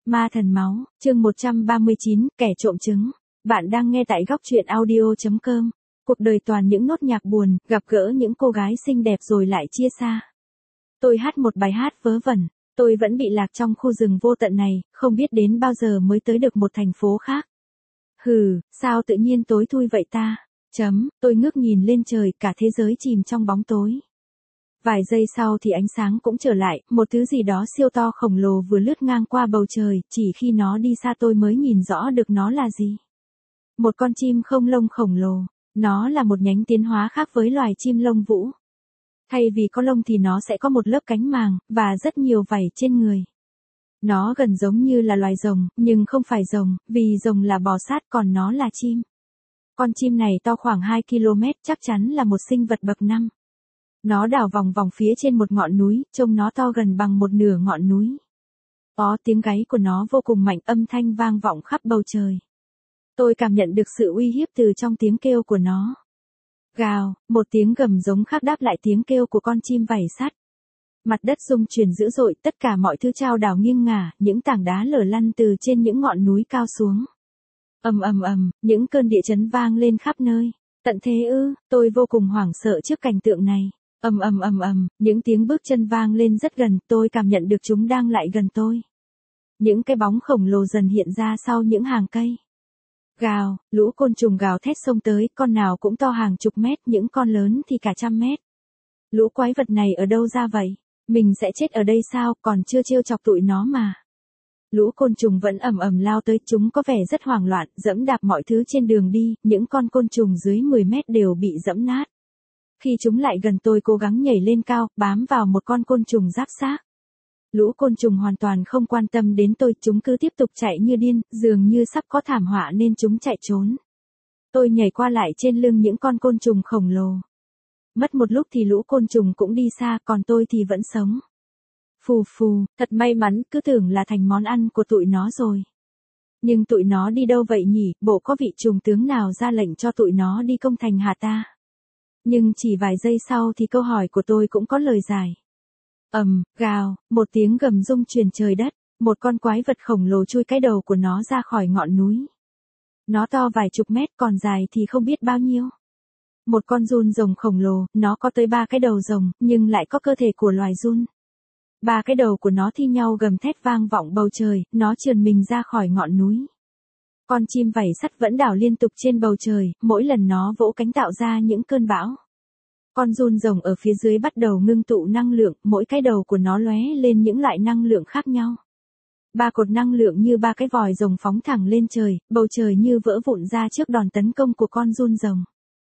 Ma thần máu, chương 139, kẻ trộm trứng. Bạn đang nghe tại góc truyện audio.com. Cuộc đời toàn những nốt nhạc buồn, gặp gỡ những cô gái xinh đẹp rồi lại chia xa. Tôi hát một bài hát vớ vẩn, tôi vẫn bị lạc trong khu rừng vô tận này, không biết đến bao giờ mới tới được một thành phố khác. Hừ, sao tự nhiên tối thui vậy ta? Tôi ngước nhìn lên trời, cả thế giới chìm trong bóng tối. Vài giây sau thì ánh sáng cũng trở lại, một thứ gì đó siêu to khổng lồ vừa lướt ngang qua bầu trời, chỉ khi nó đi xa tôi mới nhìn rõ được nó là gì. Một con chim không lông khổng lồ, nó là một nhánh tiến hóa khác với loài chim lông vũ. Thay vì có lông thì nó sẽ có một lớp cánh màng, và rất nhiều vảy trên người. Nó gần giống như là loài rồng, nhưng không phải rồng, vì rồng là bò sát còn nó là chim. Con chim này to khoảng 2 km, chắc chắn là một sinh vật bậc 5. Nó đảo vòng vòng phía trên một ngọn núi, trông nó to gần bằng một nửa ngọn núi. Tiếng gáy của nó vô cùng mạnh, âm thanh vang vọng khắp bầu trời. Tôi cảm nhận được sự uy hiếp từ trong tiếng kêu của nó. Gào, một tiếng gầm giống khác đáp lại tiếng kêu của con chim vảy sắt. Mặt đất rung chuyển dữ dội, tất cả mọi thứ chao đảo nghiêng ngả, những tảng đá lở lăn từ trên những ngọn núi cao xuống. Những cơn địa chấn vang lên khắp nơi. Tận thế ư? Tôi vô cùng hoảng sợ trước cảnh tượng này. Những tiếng bước chân vang lên rất gần, tôi cảm nhận được chúng đang lại gần tôi. Những cái bóng khổng lồ dần hiện ra sau những hàng cây. Gào, lũ côn trùng gào thét xông tới, con nào cũng to hàng chục mét, những con lớn thì cả trăm mét. Lũ quái vật này ở đâu ra vậy? Mình sẽ chết ở đây sao, còn chưa trêu chọc tụi nó mà. Lũ côn trùng vẫn lao tới, chúng có vẻ rất hoảng loạn, dẫm đạp mọi thứ trên đường đi, những con côn trùng dưới 10 mét đều bị dẫm nát. Khi chúng lại gần tôi cố gắng nhảy lên cao, bám vào một con côn trùng giáp xác. Lũ côn trùng hoàn toàn không quan tâm đến tôi, chúng cứ tiếp tục chạy như điên, dường như sắp có thảm họa nên chúng chạy trốn. Tôi nhảy qua lại trên lưng những con côn trùng khổng lồ. Mất một lúc thì lũ côn trùng cũng đi xa, còn tôi thì vẫn sống. Phù, thật may mắn, cứ tưởng là thành món ăn của tụi nó rồi. Nhưng tụi nó đi đâu vậy nhỉ, bộ có vị trùng tướng nào ra lệnh cho tụi nó đi công thành hả ta? Nhưng chỉ vài giây sau thì câu hỏi của tôi cũng có lời giải. Gào, một tiếng gầm rung truyền trời đất, một con quái vật khổng lồ chui cái đầu của nó ra khỏi ngọn núi. Nó to vài chục mét, còn dài thì không biết bao nhiêu. Một con giun rồng khổng lồ, nó có tới 3 cái đầu rồng, nhưng lại có cơ thể của loài giun. 3 cái đầu của nó thi nhau gầm thét vang vọng bầu trời, nó trườn mình ra khỏi ngọn núi. Con chim vảy sắt vẫn đảo liên tục trên bầu trời, mỗi lần nó vỗ cánh tạo ra những cơn bão. Con giun rồng ở phía dưới bắt đầu ngưng tụ năng lượng, mỗi cái đầu của nó lóe lên những loại năng lượng khác nhau. 3 cột năng lượng như 3 cái vòi rồng phóng thẳng lên trời, bầu trời như vỡ vụn ra trước đòn tấn công của con giun rồng.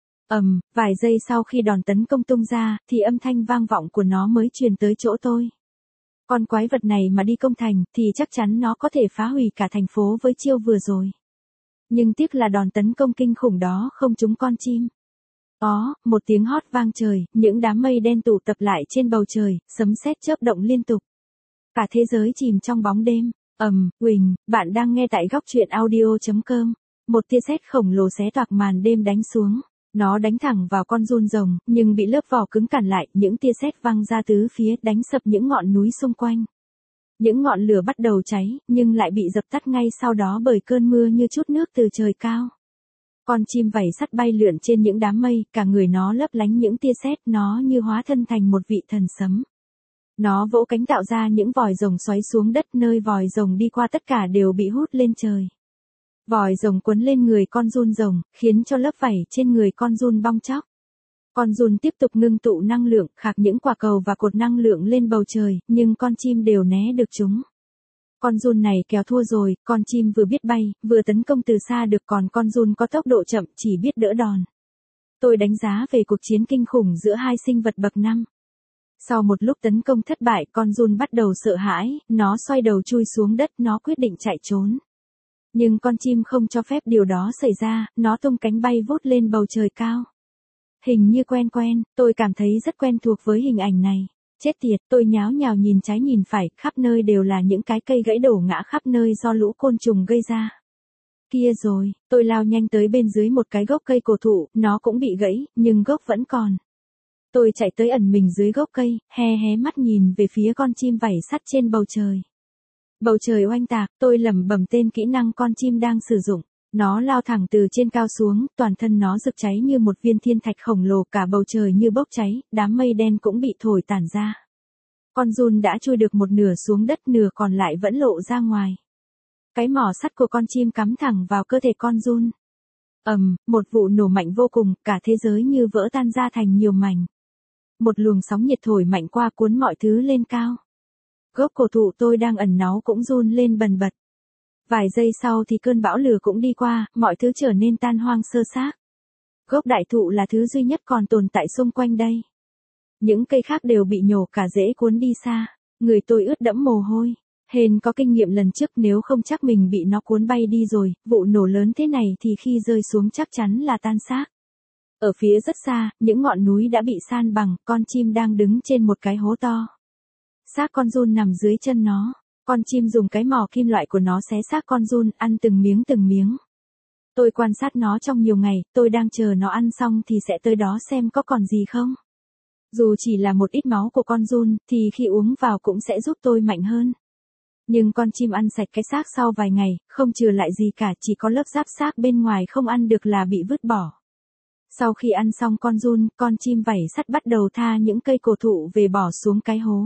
Vài giây sau khi đòn tấn công tung ra, thì âm thanh vang vọng của nó mới truyền tới chỗ tôi. Con quái vật này mà đi công thành, thì chắc chắn nó có thể phá hủy cả thành phố với chiêu vừa rồi. Nhưng tiếc là đòn tấn công kinh khủng đó không trúng con chim. Một tiếng hót vang trời, những đám mây đen tụ tập lại trên bầu trời, sấm sét chớp động liên tục. Cả thế giới chìm trong bóng đêm. Bạn đang nghe tại góc truyện audio.com. Một tia sét khổng lồ xé toạc màn đêm đánh xuống. Nó đánh thẳng vào con giun rồng, nhưng bị lớp vỏ cứng cản lại, những tia sét văng ra tứ phía, đánh sập những ngọn núi xung quanh. Những ngọn lửa bắt đầu cháy, nhưng lại bị dập tắt ngay sau đó bởi cơn mưa như chút nước từ trời cao. Con chim vảy sắt bay lượn trên những đám mây, cả người nó lấp lánh những tia sét, nó như hóa thân thành một vị thần sấm. Nó vỗ cánh tạo ra những vòi rồng xoáy xuống đất, nơi vòi rồng đi qua tất cả đều bị hút lên trời. Vòi rồng quấn lên người con giun rồng, khiến cho lớp vảy trên người con giun bong tróc. Con giun tiếp tục ngưng tụ năng lượng, khạc những quả cầu và cột năng lượng lên bầu trời, nhưng con chim đều né được chúng. Con giun này kéo thua rồi, con chim vừa biết bay, vừa tấn công từ xa được, còn con giun có tốc độ chậm, chỉ biết đỡ đòn. Tôi đánh giá về cuộc chiến kinh khủng giữa hai sinh vật bậc 5. Sau một lúc tấn công thất bại, con giun bắt đầu sợ hãi, nó xoay đầu chui xuống đất, nó quyết định chạy trốn. Nhưng con chim không cho phép điều đó xảy ra, nó tung cánh bay vút lên bầu trời cao. Hình như quen, tôi cảm thấy rất quen thuộc với hình ảnh này. Chết tiệt, tôi nháo nhào nhìn trái nhìn phải, khắp nơi đều là những cái cây gãy đổ ngã khắp nơi do lũ côn trùng gây ra. Kia rồi, tôi lao nhanh tới bên dưới một cái gốc cây cổ thụ, nó cũng bị gãy, nhưng gốc vẫn còn. Tôi chạy tới ẩn mình dưới gốc cây, hé mắt nhìn về phía con chim vảy sắt trên bầu trời. Bầu trời oanh tạc, tôi lẩm bẩm tên kỹ năng con chim đang sử dụng. Nó lao thẳng từ trên cao xuống, toàn thân nó rực cháy như một viên thiên thạch khổng lồ, cả bầu trời như bốc cháy, đám mây đen cũng bị thổi tản ra. Con giun đã chui được một nửa xuống đất, nửa còn lại vẫn lộ ra ngoài. Cái mỏ sắt của con chim cắm thẳng vào cơ thể con giun. Một vụ nổ mạnh vô cùng, cả thế giới như vỡ tan ra thành nhiều mảnh. Một luồng sóng nhiệt thổi mạnh qua cuốn mọi thứ lên cao. Gốc cổ thụ tôi đang ẩn náu cũng run lên bần bật. Vài giây sau thì cơn bão lửa cũng đi qua, mọi thứ trở nên tan hoang sơ xác. Gốc đại thụ là thứ duy nhất còn tồn tại xung quanh đây. Những cây khác đều bị nhổ cả rễ cuốn đi xa. Người tôi ướt đẫm mồ hôi. Hên có kinh nghiệm lần trước, nếu không chắc mình bị nó cuốn bay đi rồi. Vụ nổ lớn thế này thì khi rơi xuống chắc chắn là tan xác. Ở phía rất xa, những ngọn núi đã bị san bằng, con chim đang đứng trên một cái hố to. Xác con giun nằm dưới chân nó. Con chim dùng cái mỏ kim loại của nó xé xác con giun, ăn từng miếng từng miếng. Tôi quan sát nó trong nhiều ngày, tôi đang chờ nó ăn xong thì sẽ tới đó xem có còn gì không. Dù chỉ là một ít máu của con giun, thì khi uống vào cũng sẽ giúp tôi mạnh hơn. Nhưng con chim ăn sạch cái xác sau vài ngày, không chừa lại gì cả, chỉ có lớp giáp xác bên ngoài không ăn được là bị vứt bỏ. Sau khi ăn xong con giun, con chim vảy sắt bắt đầu tha những cây cổ thụ về bỏ xuống cái hố.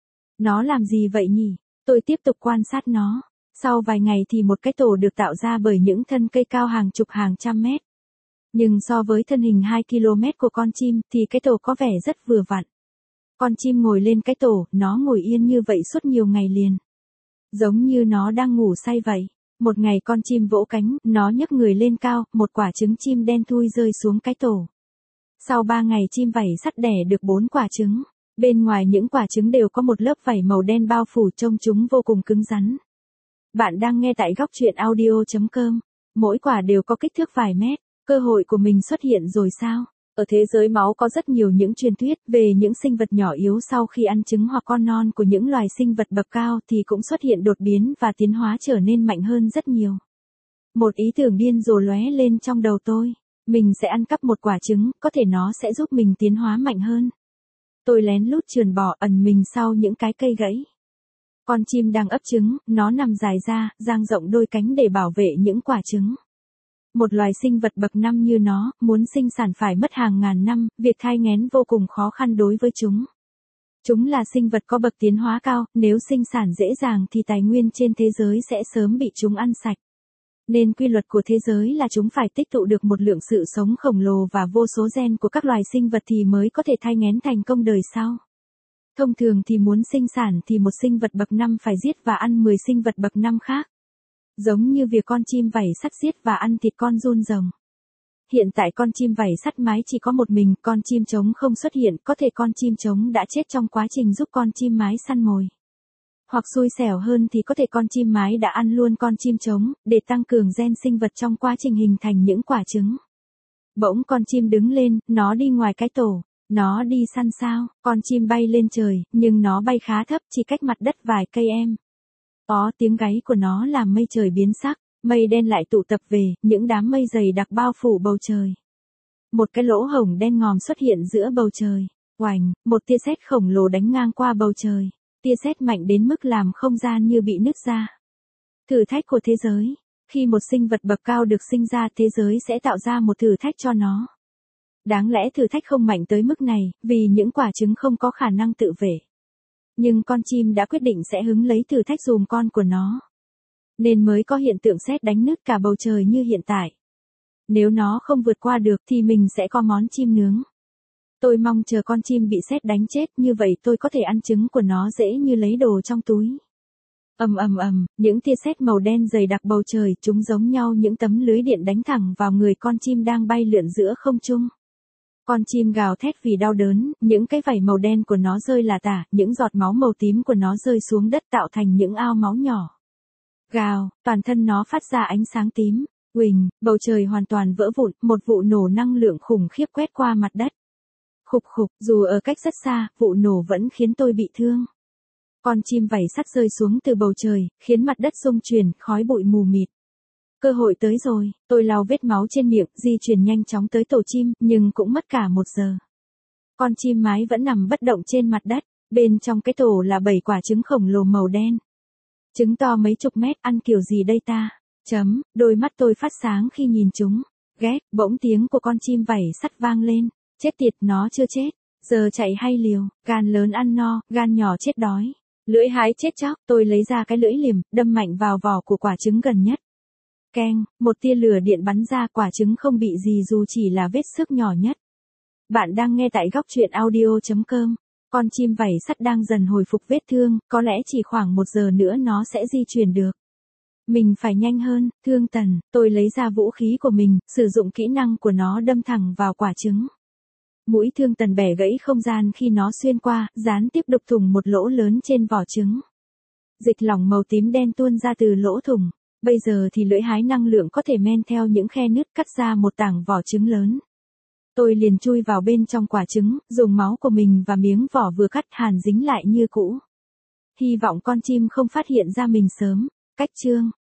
Nó làm gì vậy nhỉ? Tôi tiếp tục quan sát nó. Sau vài ngày thì một cái tổ được tạo ra bởi những thân cây cao hàng chục hàng trăm mét. Nhưng so với thân hình 2 km của con chim thì cái tổ có vẻ rất vừa vặn. Con chim ngồi lên cái tổ, nó ngồi yên như vậy suốt nhiều ngày liền. Giống như nó đang ngủ say vậy. Một ngày con chim vỗ cánh, nó nhấc người lên cao, một quả trứng chim đen thui rơi xuống cái tổ. Sau 3 ngày chim vảy sắt đẻ được 4 quả trứng. Bên ngoài những quả trứng đều có một lớp vảy màu đen bao phủ, trông chúng vô cùng cứng rắn. Bạn đang nghe tại góc truyện audio.com. Mỗi quả đều có kích thước vài mét. Cơ hội của mình xuất hiện rồi sao? Ở thế giới máu có rất nhiều những truyền thuyết về những sinh vật nhỏ yếu sau khi ăn trứng hoặc con non của những loài sinh vật bậc cao thì cũng xuất hiện đột biến và tiến hóa trở nên mạnh hơn rất nhiều. Một ý tưởng điên rồ lóe lên trong đầu tôi. Mình sẽ ăn cắp một quả trứng, có thể nó sẽ giúp mình tiến hóa mạnh hơn. Tôi lén lút trườn bò ẩn mình sau những cái cây gãy. Con chim đang ấp trứng, nó nằm dài ra, dang rộng đôi cánh để bảo vệ những quả trứng. Một loài sinh vật bậc 5 như nó, muốn sinh sản phải mất hàng ngàn năm, việc thai nghén vô cùng khó khăn đối với chúng. Chúng là sinh vật có bậc tiến hóa cao, nếu sinh sản dễ dàng thì tài nguyên trên thế giới sẽ sớm bị chúng ăn sạch. Nên quy luật của thế giới là chúng phải tích tụ được một lượng sự sống khổng lồ và vô số gen của các loài sinh vật thì mới có thể thai nghén thành công đời sau. Thông thường thì muốn sinh sản thì một sinh vật bậc 5 phải giết và ăn 10 sinh vật bậc 5 khác. Giống như việc con chim vảy sắt giết và ăn thịt con giun rồng. Hiện tại con chim vảy sắt mái chỉ có một mình, con chim trống không xuất hiện, có thể con chim trống đã chết trong quá trình giúp con chim mái săn mồi. Hoặc xui xẻo hơn thì có thể con chim mái đã ăn luôn con chim trống, để tăng cường gen sinh vật trong quá trình hình thành những quả trứng. Bỗng con chim đứng lên, nó đi ngoài cái tổ. Nó đi săn sao? Con chim bay lên trời, nhưng nó bay khá thấp, chỉ cách mặt đất vài cây em. Tiếng gáy của nó làm mây trời biến sắc, mây đen lại tụ tập về, những đám mây dày đặc bao phủ bầu trời. Một cái lỗ hổng đen ngòm xuất hiện giữa bầu trời. Oành, một tia sét khổng lồ đánh ngang qua bầu trời. Tia sét mạnh đến mức làm không gian như bị nứt ra. Thử thách của thế giới. Khi một sinh vật bậc cao được sinh ra, thế giới sẽ tạo ra một thử thách cho nó. Đáng lẽ thử thách không mạnh tới mức này, vì những quả trứng không có khả năng tự vệ. Nhưng con chim đã quyết định sẽ hứng lấy thử thách dùm con của nó. Nên mới có hiện tượng sét đánh nứt cả bầu trời như hiện tại. Nếu nó không vượt qua được thì mình sẽ có món chim nướng. Tôi mong chờ con chim bị sét đánh chết, như vậy tôi có thể ăn trứng của nó dễ như lấy đồ trong túi. Những tia sét màu đen dày đặc bầu trời, chúng giống nhau những tấm lưới điện đánh thẳng vào người con chim đang bay lượn giữa không trung. Con chim gào thét vì đau đớn, những cái vảy màu đen của nó rơi lả tả, những giọt máu màu tím của nó rơi xuống đất tạo thành những ao máu nhỏ. Gào, toàn thân nó phát ra ánh sáng tím. Uỳnh, bầu trời hoàn toàn vỡ vụn, một vụ nổ năng lượng khủng khiếp quét qua mặt đất. Khục khục, dù ở cách rất xa, vụ nổ vẫn khiến tôi bị thương. Con chim vảy sắt rơi xuống từ bầu trời, khiến mặt đất rung chuyển, khói bụi mù mịt. Cơ hội tới rồi, tôi lau vết máu trên miệng, di chuyển nhanh chóng tới tổ chim, nhưng cũng mất cả 1 giờ. Con chim mái vẫn nằm bất động trên mặt đất, bên trong cái tổ là 7 quả trứng khổng lồ màu đen. Trứng to mấy chục mét, ăn kiểu gì đây ta? Đôi mắt tôi phát sáng khi nhìn chúng. Ghét, bỗng tiếng của con chim vảy sắt vang lên. Chết tiệt, nó chưa chết. Giờ chạy hay liều, gan lớn ăn no, gan nhỏ chết đói. Lưỡi hái chết chóc, tôi lấy ra cái lưỡi liềm, đâm mạnh vào vỏ của quả trứng gần nhất. Keng, một tia lửa điện bắn ra, quả trứng không bị gì dù chỉ là vết xước nhỏ nhất. Bạn đang nghe tại góc truyện audio.com. Con chim vảy sắt đang dần hồi phục vết thương, có lẽ chỉ khoảng 1 giờ nữa nó sẽ di chuyển được. Mình phải nhanh hơn, Thương Tần, tôi lấy ra vũ khí của mình, sử dụng kỹ năng của nó đâm thẳng vào quả trứng. Mũi Thương Tần bẻ gãy không gian khi nó xuyên qua, gián tiếp đục thủng một lỗ lớn trên vỏ trứng. Dịch lỏng màu tím đen tuôn ra từ lỗ thủng. Bây giờ thì lưỡi hái năng lượng có thể men theo những khe nứt cắt ra một tảng vỏ trứng lớn. Tôi liền chui vào bên trong quả trứng, dùng máu của mình và miếng vỏ vừa cắt hàn dính lại như cũ. Hy vọng con chim không phát hiện ra mình sớm. Cách chương